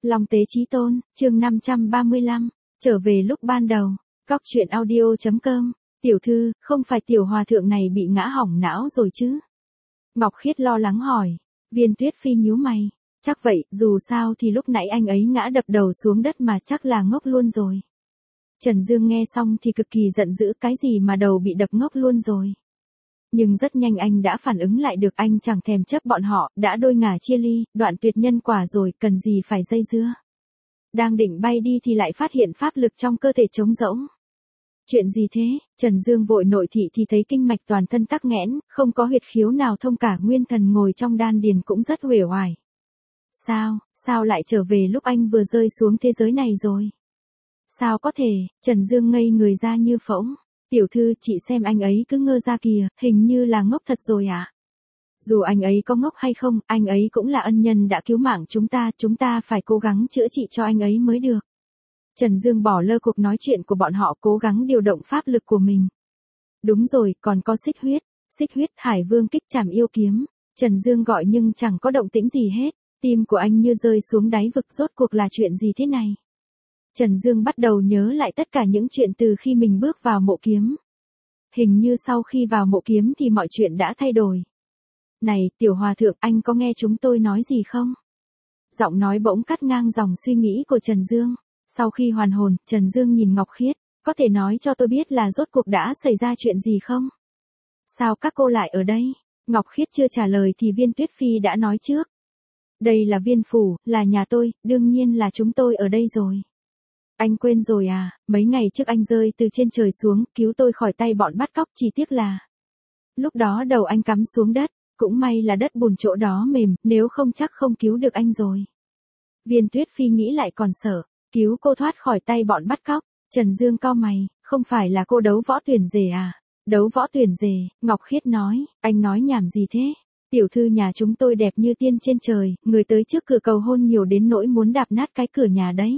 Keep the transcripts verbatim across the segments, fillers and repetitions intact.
Long Tế Chí Tôn, chương năm trăm ba mươi lăm, trở về lúc ban đầu. Góc truyện audio chấm com, tiểu thư, không phải tiểu hòa thượng này bị ngã hỏng não rồi chứ? Ngọc Khiết lo lắng hỏi. Viên Tuyết Phi nhíu mày. Chắc vậy, dù sao thì lúc nãy anh ấy ngã đập đầu xuống đất mà chắc là ngốc luôn rồi. Trần Dương nghe xong thì cực kỳ giận dữ, cái gì mà đầu bị đập ngốc luôn rồi. Nhưng rất nhanh anh đã phản ứng lại được, anh chẳng thèm chấp bọn họ, đã đôi ngả chia ly, đoạn tuyệt nhân quả rồi, cần gì phải dây dưa. Đang định bay đi thì lại phát hiện pháp lực trong cơ thể trống rỗng. Chuyện gì thế? Trần Dương vội nội thị thì thấy kinh mạch toàn thân tắc nghẽn, không có huyệt khiếu nào thông, cả nguyên thần ngồi trong đan điền cũng rất uể oải. Sao, sao lại trở về lúc anh vừa rơi xuống thế giới này rồi? Sao có thể? Trần Dương ngây người ra như phỗng. Tiểu thư, chị xem anh ấy cứ ngơ ra kìa, hình như là ngốc thật rồi ạ. À? Dù anh ấy có ngốc hay không, anh ấy cũng là ân nhân đã cứu mạng chúng ta, chúng ta phải cố gắng chữa trị cho anh ấy mới được. Trần Dương bỏ lơ cuộc nói chuyện của bọn họ, cố gắng điều động pháp lực của mình. Đúng rồi, còn có xích huyết, xích huyết Hải Vương kích trảm yêu kiếm. Trần Dương gọi nhưng chẳng có động tĩnh gì hết, tim của anh như rơi xuống đáy vực, rốt cuộc là chuyện gì thế này? Trần Dương bắt đầu nhớ lại tất cả những chuyện từ khi mình bước vào mộ kiếm. Hình như sau khi vào mộ kiếm thì mọi chuyện đã thay đổi. Này, tiểu hòa thượng, anh có nghe chúng tôi nói gì không? Giọng nói bỗng cắt ngang dòng suy nghĩ của Trần Dương. Sau khi hoàn hồn, Trần Dương nhìn Ngọc Khiết, có thể nói cho tôi biết là rốt cuộc đã xảy ra chuyện gì không? Sao các cô lại ở đây? Ngọc Khiết chưa trả lời thì Viên Tuyết Phi đã nói trước. Đây là Viên phủ, là nhà tôi, đương nhiên là chúng tôi ở đây rồi. Anh quên rồi à, mấy ngày trước anh rơi từ trên trời xuống, cứu tôi khỏi tay bọn bắt cóc, chỉ tiếc là lúc đó đầu anh cắm xuống đất, cũng may là đất bùn chỗ đó mềm, nếu không chắc không cứu được anh rồi. Viên Tuyết Phi nghĩ lại còn sợ, cứu cô thoát khỏi tay bọn bắt cóc. Trần Dương cau mày, không phải là cô đấu võ tuyển rể à? Đấu võ tuyển rể? Ngọc Khiết nói, anh nói nhảm gì thế? Tiểu thư nhà chúng tôi đẹp như tiên trên trời, người tới trước cửa cầu hôn nhiều đến nỗi muốn đạp nát cái cửa nhà đấy.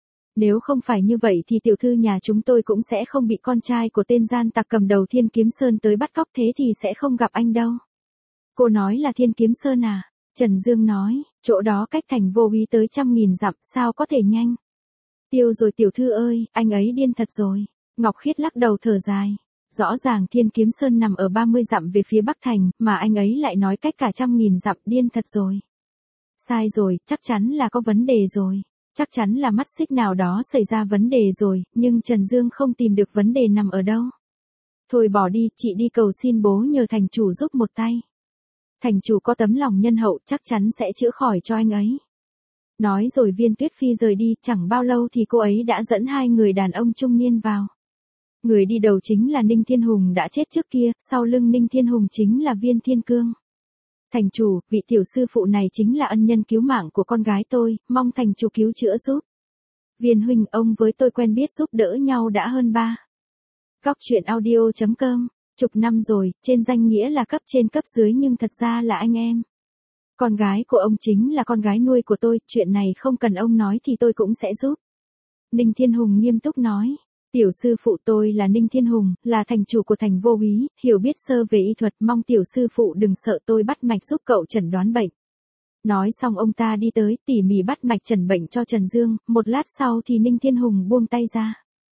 Nếu không phải như vậy thì tiểu thư nhà chúng tôi cũng sẽ không bị con trai của tên gian tặc cầm đầu Thiên Kiếm Sơn tới bắt cóc, thế thì sẽ không gặp anh đâu. Cô nói là Thiên Kiếm Sơn à? Trần Dương nói, chỗ đó cách thành Vô Úy tới trăm nghìn dặm, sao có thể nhanh? Tiêu rồi tiểu thư ơi, anh ấy điên thật rồi. Ngọc Khiết lắc đầu thở dài. Rõ ràng Thiên Kiếm Sơn nằm ở ba mươi dặm về phía bắc thành, mà anh ấy lại nói cách cả trăm nghìn dặm, điên thật rồi. Sai rồi, chắc chắn là có vấn đề rồi. Chắc chắn là mắt xích nào đó xảy ra vấn đề rồi, nhưng Trần Dương không tìm được vấn đề nằm ở đâu. Thôi bỏ đi, chị đi cầu xin bố nhờ thành chủ giúp một tay. Thành chủ có tấm lòng nhân hậu, chắc chắn sẽ chữa khỏi cho anh ấy. Nói rồi Viên Tuyết Phi rời đi, chẳng bao lâu thì cô ấy đã dẫn hai người đàn ông trung niên vào. Người đi đầu chính là Ninh Thiên Hùng đã chết trước kia, sau lưng Ninh Thiên Hùng chính là Viên Thiên Cương. Thành chủ, vị tiểu sư phụ này chính là ân nhân cứu mạng của con gái tôi, mong thành chủ cứu chữa giúp. Viên huynh, ông với tôi quen biết giúp đỡ nhau đã hơn ba. Góc truyện audio chấm com, chục năm rồi, trên danh nghĩa là cấp trên cấp dưới nhưng thật ra là anh em. Con gái của ông chính là con gái nuôi của tôi, chuyện này không cần ông nói thì tôi cũng sẽ giúp. Ninh Thiên Hùng nghiêm túc nói. Tiểu sư phụ tôi là Ninh Thiên Hùng, là thành chủ của thành Vô Úy, hiểu biết sơ về y thuật, mong tiểu sư phụ đừng sợ, tôi bắt mạch giúp cậu chẩn đoán bệnh. Nói xong ông ta đi tới, tỉ mỉ bắt mạch chẩn bệnh cho Trần Dương, một lát sau thì Ninh Thiên Hùng buông tay ra.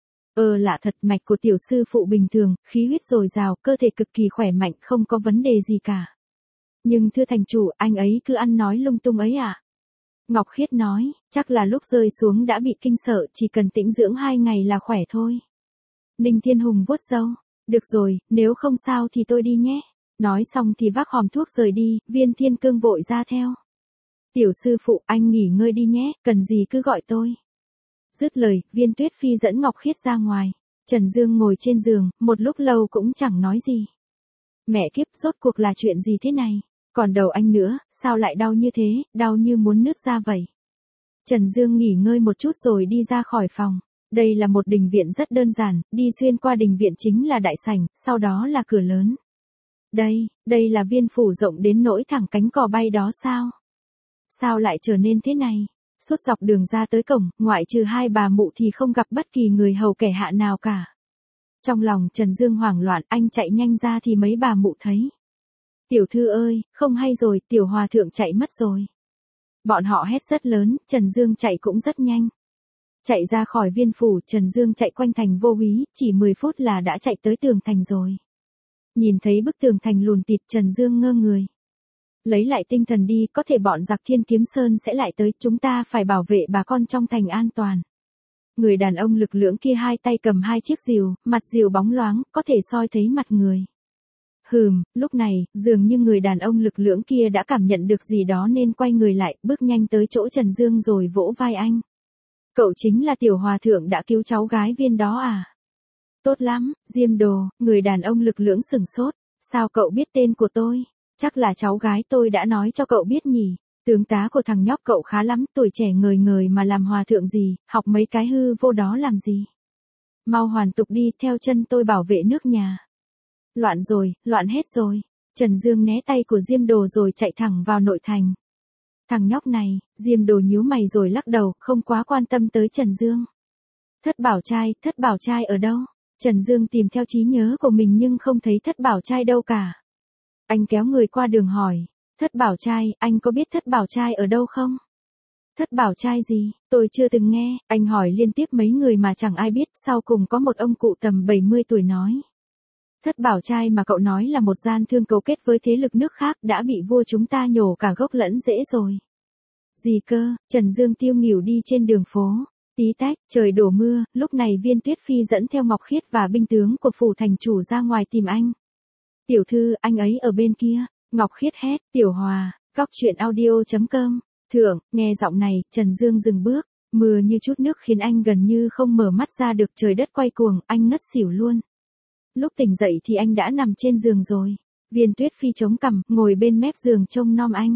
Ờ lạ thật, mạch của tiểu sư phụ bình thường, khí huyết dồi dào, cơ thể cực kỳ khỏe mạnh, không có vấn đề gì cả. Nhưng thưa thành chủ, anh ấy cứ ăn nói lung tung ấy ạ. À? Ngọc Khiết nói, chắc là lúc rơi xuống đã bị kinh sợ, chỉ cần tĩnh dưỡng hai ngày là khỏe thôi. Ninh Thiên Hùng vuốt râu, được rồi, nếu không sao thì tôi đi nhé. Nói xong thì vác hòm thuốc rời đi, Viên Thiên Cương vội ra theo. Tiểu sư phụ, anh nghỉ ngơi đi nhé, cần gì cứ gọi tôi. Dứt lời, Viên Tuyết Phi dẫn Ngọc Khiết ra ngoài. Trần Dương ngồi trên giường, một lúc lâu cũng chẳng nói gì. Mẹ kiếp, rốt cuộc là chuyện gì thế này? Còn đầu anh nữa, sao lại đau như thế, đau như muốn nứt ra vậy. Trần Dương nghỉ ngơi một chút rồi đi ra khỏi phòng. Đây là một đình viện rất đơn giản, đi xuyên qua đình viện chính là đại sảnh, sau đó là cửa lớn. Đây, đây là viên phủ rộng đến nỗi thẳng cánh cò bay đó sao? Sao lại trở nên thế này? Suốt dọc đường ra tới cổng, ngoại trừ hai bà mụ thì không gặp bất kỳ người hầu kẻ hạ nào cả. Trong lòng Trần Dương hoảng loạn, anh chạy nhanh ra thì mấy bà mụ thấy. Tiểu thư ơi, không hay rồi, tiểu hòa thượng chạy mất rồi. Bọn họ hét rất lớn, Trần Dương chạy cũng rất nhanh. Chạy ra khỏi viên phủ, Trần Dương chạy quanh thành Vô Úy, chỉ mười phút là đã chạy tới tường thành rồi. Nhìn thấy bức tường thành lùn tịt, Trần Dương ngơ người. Lấy lại tinh thần đi, có thể bọn giặc Thiên Kiếm Sơn sẽ lại tới, chúng ta phải bảo vệ bà con trong thành an toàn. Người đàn ông lực lưỡng kia hai tay cầm hai chiếc rìu, mặt rìu bóng loáng, có thể soi thấy mặt người. Hừm, lúc này, dường như người đàn ông lực lưỡng kia đã cảm nhận được gì đó nên quay người lại, bước nhanh tới chỗ Trần Dương rồi vỗ vai anh. Cậu chính là tiểu hòa thượng đã cứu cháu gái Viên đó à? Tốt lắm, Diêm Đồ, người đàn ông lực lưỡng sửng sốt. Sao cậu biết tên của tôi? Chắc là cháu gái tôi đã nói cho cậu biết nhỉ. Tướng tá của thằng nhóc cậu khá lắm, tuổi trẻ ngời ngời mà làm hòa thượng gì, học mấy cái hư vô đó làm gì. Mau hoàn tục đi, theo chân tôi bảo vệ nước nhà. Loạn rồi, loạn hết rồi. Trần Dương né tay của Diêm Đồ rồi chạy thẳng vào nội thành. Thằng nhóc này, Diêm Đồ nhíu mày rồi lắc đầu, không quá quan tâm tới Trần Dương. Thất bảo trai, thất bảo trai ở đâu? Trần Dương tìm theo trí nhớ của mình nhưng không thấy thất bảo trai đâu cả. Anh kéo người qua đường hỏi, thất bảo trai, anh có biết thất bảo trai ở đâu không? Thất bảo trai gì, tôi chưa từng nghe, anh hỏi liên tiếp mấy người mà chẳng ai biết, sau cùng có một ông cụ tầm bảy mươi tuổi nói. Thất bảo trai mà cậu nói là một gian thương cấu kết với thế lực nước khác đã bị vua chúng ta nhổ cả gốc lẫn rễ rồi. Gì cơ, Trần Dương tiêu nghỉu đi trên đường phố. Tí tách, trời đổ mưa, lúc này Viên Tuyết Phi dẫn theo Ngọc Khiết và binh tướng của phủ thành chủ ra ngoài tìm anh. Tiểu thư, anh ấy ở bên kia. Ngọc Khiết hét, Tiểu Hòa, góc truyện audio chấm com. Thượng, nghe giọng này, Trần Dương dừng bước, mưa như chút nước khiến anh gần như không mở mắt ra được, trời đất quay cuồng, anh ngất xỉu luôn. Lúc tỉnh dậy thì anh đã nằm trên giường rồi. Viên Tuyết Phi chống cằm, ngồi bên mép giường trông nom anh.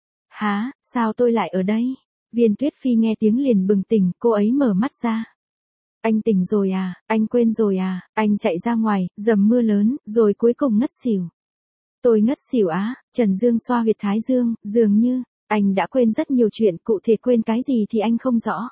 Hả, sao tôi lại ở đây? Viên Tuyết Phi nghe tiếng liền bừng tỉnh, cô ấy mở mắt ra. Anh tỉnh rồi à, anh quên rồi à, anh chạy ra ngoài, dầm mưa lớn, rồi cuối cùng ngất xỉu. Tôi ngất xỉu á, Trần Dương xoa huyệt thái dương, dường như, anh đã quên rất nhiều chuyện, cụ thể quên cái gì thì anh không rõ.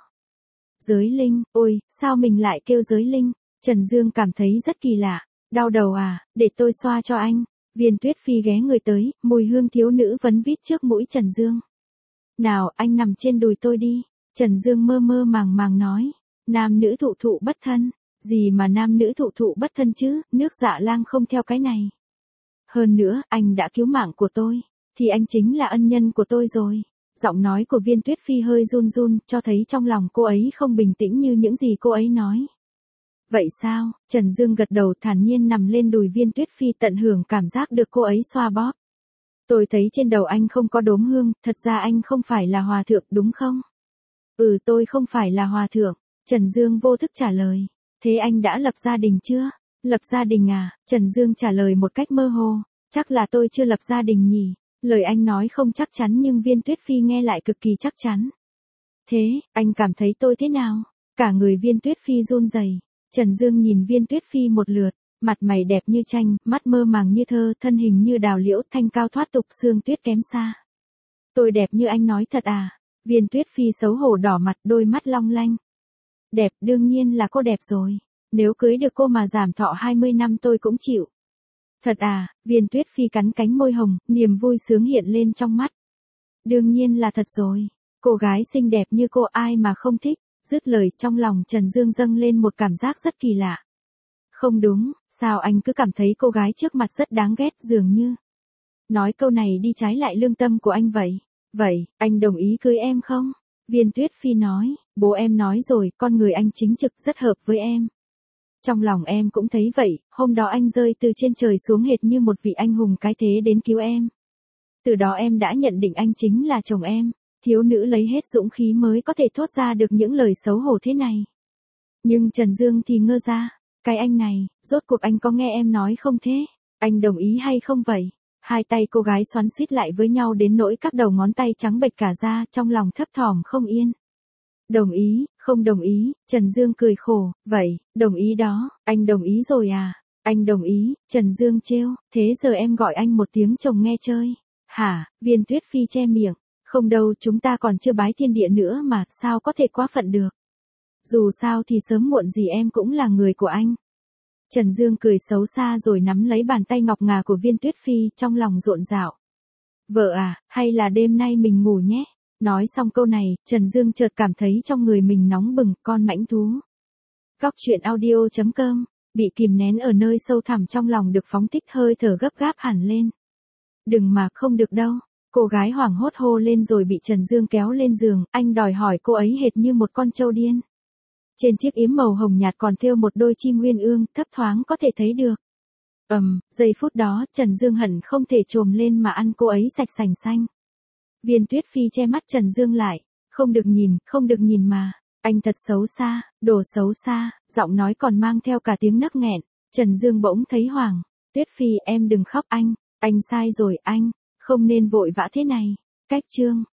Giới linh, ôi, sao mình lại kêu giới linh? Trần Dương cảm thấy rất kỳ lạ, đau đầu à, để tôi xoa cho anh. Viên Tuyết Phi ghé người tới, mùi hương thiếu nữ vấn vít trước mũi Trần Dương. Nào, anh nằm trên đùi tôi đi. Trần Dương mơ mơ màng màng nói. Nam nữ thụ thụ bất thân. Gì mà nam nữ thụ thụ bất thân chứ, nước Dạ Lang không theo cái này. Hơn nữa, anh đã cứu mạng của tôi. Thì anh chính là ân nhân của tôi rồi. Giọng nói của Viên Tuyết Phi hơi run run, cho thấy trong lòng cô ấy không bình tĩnh như những gì cô ấy nói. Vậy sao? Trần Dương gật đầu thản nhiên nằm lên đùi Viên Tuyết Phi, tận hưởng cảm giác được cô ấy xoa bóp. Tôi thấy trên đầu anh không có đốm hương, thật ra anh không phải là hòa thượng đúng không? Ừ, tôi không phải là hòa thượng. Trần Dương vô thức trả lời. Thế anh đã lập gia đình chưa? Lập gia đình à? Trần Dương trả lời một cách mơ hồ. Chắc là tôi chưa lập gia đình nhỉ? Lời anh nói không chắc chắn nhưng Viên Tuyết Phi nghe lại cực kỳ chắc chắn. Thế, anh cảm thấy tôi thế nào? Cả người Viên Tuyết Phi run rẩy. Trần Dương nhìn Viên Tuyết Phi một lượt, mặt mày đẹp như tranh, mắt mơ màng như thơ, thân hình như đào liễu, thanh cao thoát tục, xương tuyết kém xa. Tôi đẹp như anh nói thật à? Viên Tuyết Phi xấu hổ đỏ mặt, đôi mắt long lanh. Đẹp, đương nhiên là cô đẹp rồi. Nếu cưới được cô mà giảm thọ hai mươi năm tôi cũng chịu. Thật à? Viên Tuyết Phi cắn cánh môi hồng, niềm vui sướng hiện lên trong mắt. Đương nhiên là thật rồi. Cô gái xinh đẹp như cô ai mà không thích. Dứt lời, trong lòng Trần Dương dâng lên một cảm giác rất kỳ lạ. Không đúng, sao anh cứ cảm thấy cô gái trước mặt rất đáng ghét dường như. Nói câu này đi trái lại lương tâm của anh vậy. Vậy, anh đồng ý cưới em không? Viên Tuyết Phi nói, bố em nói rồi, con người anh chính trực rất hợp với em. Trong lòng em cũng thấy vậy, hôm đó anh rơi từ trên trời xuống hệt như một vị anh hùng cái thế đến cứu em. Từ đó em đã nhận định anh chính là chồng em. Thiếu nữ lấy hết dũng khí mới có thể thốt ra được những lời xấu hổ thế này. Nhưng Trần Dương thì ngơ ra. Cái anh này, rốt cuộc anh có nghe em nói không thế? Anh đồng ý hay không vậy? Hai tay cô gái xoắn xuýt lại với nhau đến nỗi các đầu ngón tay trắng bệch cả ra, trong lòng thấp thỏm không yên. Đồng ý, không đồng ý, Trần Dương cười khổ, vậy, đồng ý đó, anh đồng ý rồi à? Anh đồng ý, Trần Dương trêu, thế giờ em gọi anh một tiếng chồng nghe chơi. Hả? Viên Tuyết Phi che miệng. Không đâu, chúng ta còn chưa bái thiên địa nữa mà, sao có thể quá phận được. Dù sao thì sớm muộn gì em cũng là người của anh. Trần Dương cười xấu xa rồi nắm lấy bàn tay ngọc ngà của Viên Tuyết Phi, trong lòng rộn rạo. Vợ à, hay là đêm nay mình ngủ nhé? Nói xong câu này, Trần Dương chợt cảm thấy trong người mình nóng bừng, con mãnh thú. Góc truyện audio chấm com, bị kìm nén ở nơi sâu thẳm trong lòng được phóng thích hơi thở gấp gáp hẳn lên. Đừng mà, không được đâu. Cô gái hoảng hốt hô lên rồi bị Trần Dương kéo lên giường, anh đòi hỏi cô ấy hệt như một con trâu điên. Trên chiếc yếm màu hồng nhạt còn thêu một đôi chim uyên ương, thấp thoáng có thể thấy được. Ầm, um, giây phút đó, Trần Dương hận không thể trồm lên mà ăn cô ấy sạch sành xanh. Viên Tuyết Phi che mắt Trần Dương lại, không được nhìn, không được nhìn mà, anh thật xấu xa, đồ xấu xa, giọng nói còn mang theo cả tiếng nấc nghẹn. Trần Dương bỗng thấy hoảng, Tuyết Phi em đừng khóc anh, anh sai rồi anh, không nên vội vã thế này. Cách chương